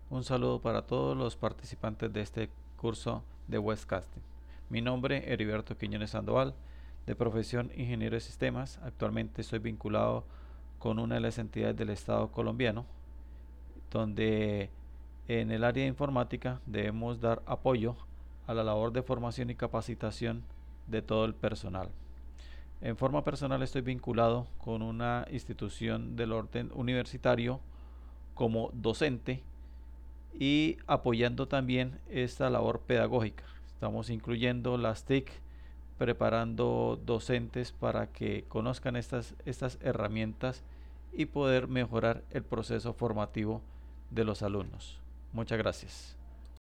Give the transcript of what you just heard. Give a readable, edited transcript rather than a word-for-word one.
Un saludo para todos los participantes de este curso de Webcasting. Mi nombre es Heriberto Quiñones Sandoval, de profesión ingeniero de sistemas. Actualmente estoy vinculado con una de las entidades del Estado colombiano, donde en el área de informática debemos dar apoyo a la labor de formación y capacitación de todo el personal. En forma personal estoy vinculado con una institución del orden universitario como docente y apoyando también esta labor pedagógica. Estamos incluyendo las TIC, preparando docentes para que conozcan estas herramientas y poder mejorar el proceso formativo de los alumnos. Muchas gracias.